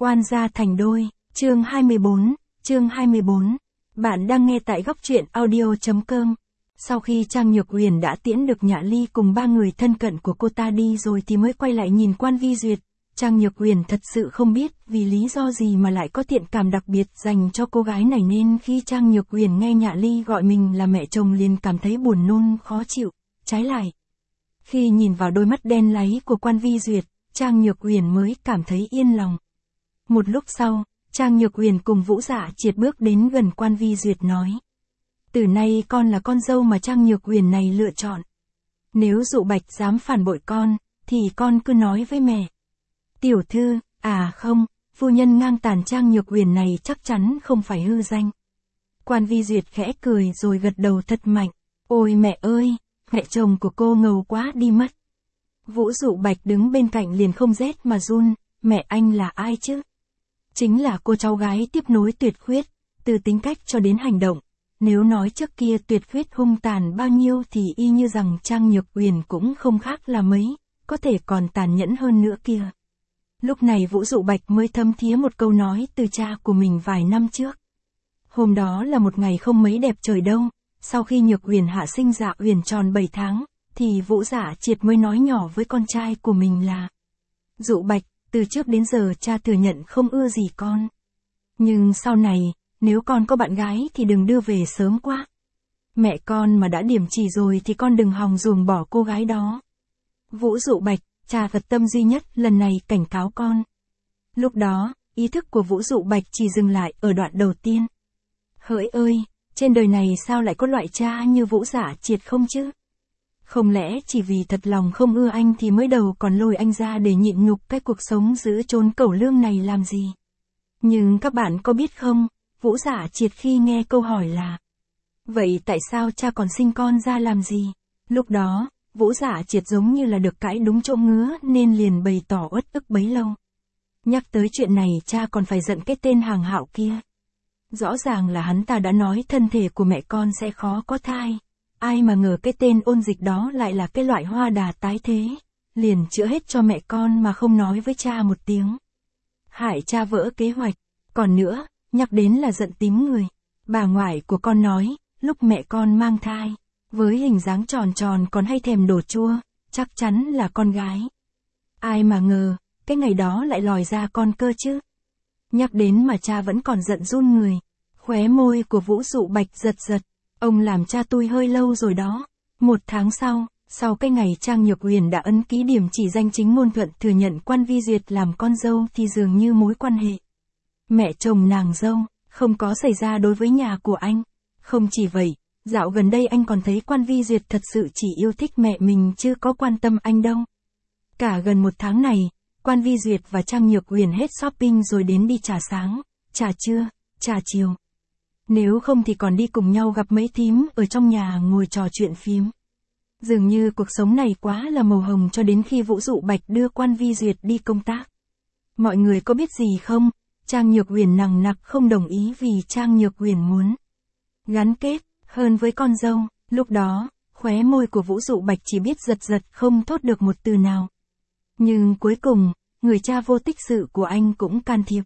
Quan gia thành đôi, chương 24. Bạn đang nghe tại góc truyện audio.com. Sau khi Trang Nhược Huyền đã tiễn được Nhã Ly cùng ba người thân cận của cô ta đi rồi thì mới quay lại nhìn Quan Vi Duyệt. Trang Nhược Huyền thật sự không biết vì lý do gì mà lại có thiện cảm đặc biệt dành cho cô gái này, nên khi Trang Nhược Huyền nghe Nhã Ly gọi mình là mẹ chồng liền cảm thấy buồn nôn khó chịu. Trái lại, khi nhìn vào đôi mắt đen láy của Quan Vi Duyệt, Trang Nhược Huyền mới cảm thấy yên lòng. Một lúc sau, Trang Nhược Huyền cùng Vũ Dạ Triệt bước đến gần Quan Vi Duyệt nói: từ nay con là con dâu mà Trang Nhược Huyền này lựa chọn. Nếu Dụ Bạch dám phản bội con, thì con cứ nói với mẹ. Tiểu thư, không, phu nhân ngang tàn Trang Nhược Huyền này chắc chắn không phải hư danh. Quan Vi Duyệt khẽ cười rồi gật đầu thật mạnh. Ôi mẹ ơi, mẹ chồng của cô ngầu quá đi mất. Vũ Dụ Bạch đứng bên cạnh liền không rét mà run. Mẹ anh là ai chứ? Chính là cô cháu gái tiếp nối Tuyệt Khuyết, từ tính cách cho đến hành động. Nếu nói trước kia Tuyệt Khuyết hung tàn bao nhiêu thì y như rằng Trang Nhược Huyền cũng không khác là mấy, có thể còn tàn nhẫn hơn nữa kia. Lúc này Vũ Dụ Bạch mới thấm thía một câu nói từ cha của mình vài năm trước. Hôm đó là một ngày không mấy đẹp trời đâu, sau khi Nhược Huyền hạ sinh Dạ Huyền tròn 7 tháng, thì Vũ Dạ Triệt mới nói nhỏ với con trai của mình là: Dụ Bạch, từ trước đến giờ cha thừa nhận không ưa gì con. Nhưng sau này, nếu con có bạn gái thì đừng đưa về sớm quá. Mẹ con mà đã điểm chỉ rồi thì con đừng hòng ruồng bỏ cô gái đó. Vũ Dụ Bạch, cha Phật tâm duy nhất lần này cảnh cáo con. Lúc đó, ý thức của Vũ Dụ Bạch chỉ dừng lại ở đoạn đầu tiên. Hỡi ơi, trên đời này sao lại có loại cha như Vũ Dạ Triệt không chứ? Không lẽ chỉ vì thật lòng không ưa anh thì mới đầu còn lôi anh ra để nhịn nhục cái cuộc sống giữ chốn cẩu lương này làm gì? Nhưng các bạn có biết không, Vũ Dạ Triệt khi nghe câu hỏi là: vậy tại sao cha còn sinh con ra làm gì? Lúc đó, Vũ Dạ Triệt giống như là được cãi đúng chỗ ngứa nên liền bày tỏ uất ức bấy lâu. Nhắc tới chuyện này cha còn phải giận cái tên Hàng Hạo kia. Rõ ràng là hắn ta đã nói thân thể của mẹ con sẽ khó có thai. Ai mà ngờ cái tên Ôn Dịch đó lại là cái loại hoa đà tái thế, liền chữa hết cho mẹ con mà không nói với cha một tiếng. Hại cha vỡ kế hoạch. Còn nữa, nhắc đến là giận tím người. Bà ngoại của con nói, lúc mẹ con mang thai, với hình dáng tròn tròn còn hay thèm đồ chua, chắc chắn là con gái. Ai mà ngờ, cái ngày đó lại lòi ra con cơ chứ. Nhắc đến mà cha vẫn còn giận run người. Khóe môi của Vũ Dụ Bạch giật giật. Ông làm cha tôi hơi lâu rồi đó. 1 tháng sau cái ngày Trang Nhược Huyền đã ấn ký điểm chỉ danh chính ngôn thuận thừa nhận Quan Vi Duyệt làm con dâu thì dường như mối quan hệ mẹ chồng nàng dâu không có xảy ra đối với nhà của anh. Không chỉ vậy, dạo gần đây anh còn thấy Quan Vi Duyệt thật sự chỉ yêu thích mẹ mình chứ có quan tâm anh đâu. Cả gần 1 tháng này, Quan Vi Duyệt và Trang Nhược Huyền hết shopping rồi đến đi trà sáng, trà trưa, trà chiều. Nếu không thì còn đi cùng nhau gặp mấy thím ở trong nhà ngồi trò chuyện phím. Dường như cuộc sống này quá là màu hồng cho đến khi Vũ Dụ Bạch đưa Quan Vi Duyệt đi công tác. Mọi người có biết gì không? Trang Nhược Huyền nằng nặc không đồng ý vì Trang Nhược Huyền muốn gắn kết hơn với con dâu. Lúc đó, khóe môi của Vũ Dụ Bạch chỉ biết giật giật không thốt được một từ nào. Nhưng cuối cùng, người cha vô tích sự của anh cũng can thiệp.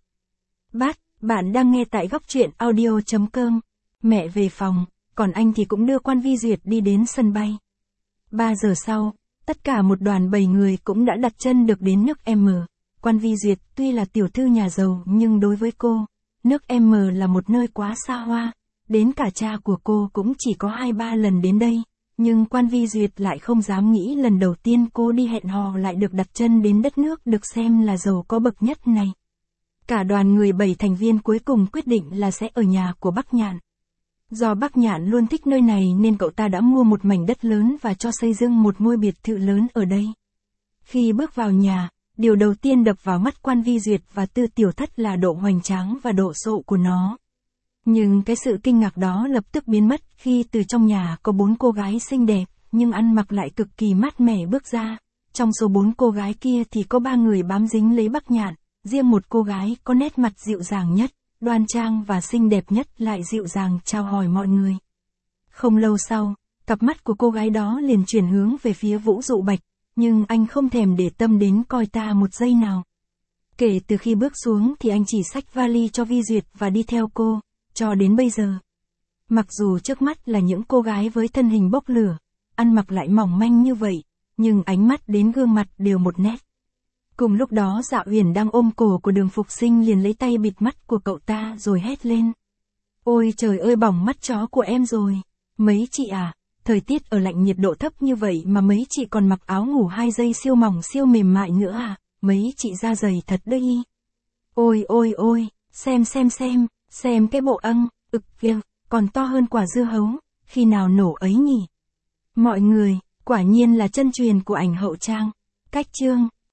Bạn đang nghe tại góc truyện audio.com. Mẹ về phòng, còn anh thì cũng đưa Quan Vi Duyệt đi đến sân bay. 3 giờ sau, tất cả một đoàn 7 người cũng đã đặt chân được đến nước M. Quan Vi Duyệt tuy là tiểu thư nhà giàu nhưng đối với cô, nước M là một nơi quá xa hoa. Đến cả cha của cô cũng chỉ có 2-3 lần đến đây. Nhưng Quan Vi Duyệt lại không dám nghĩ lần đầu tiên cô đi hẹn hò lại được đặt chân đến đất nước được xem là giàu có bậc nhất này. Cả đoàn người 7 thành viên cuối cùng quyết định là sẽ ở nhà của Bắc Nhạn. Do Bắc Nhạn luôn thích nơi này nên cậu ta đã mua một mảnh đất lớn và cho xây dựng một ngôi biệt thự lớn ở đây. Khi bước vào nhà, điều đầu tiên đập vào mắt Quan Vi Duyệt và Tư Tiểu Thất là độ hoành tráng và độ sộ của nó. Nhưng cái sự kinh ngạc đó lập tức biến mất khi từ trong nhà có 4 cô gái xinh đẹp, nhưng ăn mặc lại cực kỳ mát mẻ bước ra. Trong số 4 cô gái kia thì có 3 người bám dính lấy Bắc Nhạn. Riêng một cô gái có nét mặt dịu dàng nhất, đoan trang và xinh đẹp nhất lại dịu dàng chào hỏi mọi người. Không lâu sau, cặp mắt của cô gái đó liền chuyển hướng về phía Vũ Dụ Bạch, nhưng anh không thèm để tâm đến coi ta một giây nào. Kể từ khi bước xuống thì anh chỉ xách vali cho Vi Duyệt và đi theo cô, cho đến bây giờ. Mặc dù trước mắt là những cô gái với thân hình bốc lửa, ăn mặc lại mỏng manh như vậy, nhưng ánh mắt đến gương mặt đều một nét. Cùng lúc đó Dạ Uyển đang ôm cổ của Đường Phục Sinh liền lấy tay bịt mắt của cậu ta rồi hét lên. Ôi trời ơi, bỏng mắt chó của em rồi. Mấy chị à, thời tiết ở lạnh, nhiệt độ thấp như vậy mà mấy chị còn mặc áo ngủ 2 giây siêu mỏng siêu mềm mại nữa à, mấy chị da dày thật đấy. Ôi ôi ôi, xem cái bộ âng, ực kìa, còn to hơn quả dưa hấu, khi nào nổ ấy nhỉ? Mọi người, quả nhiên là chân truyền của ảnh hậu trang. Cách chương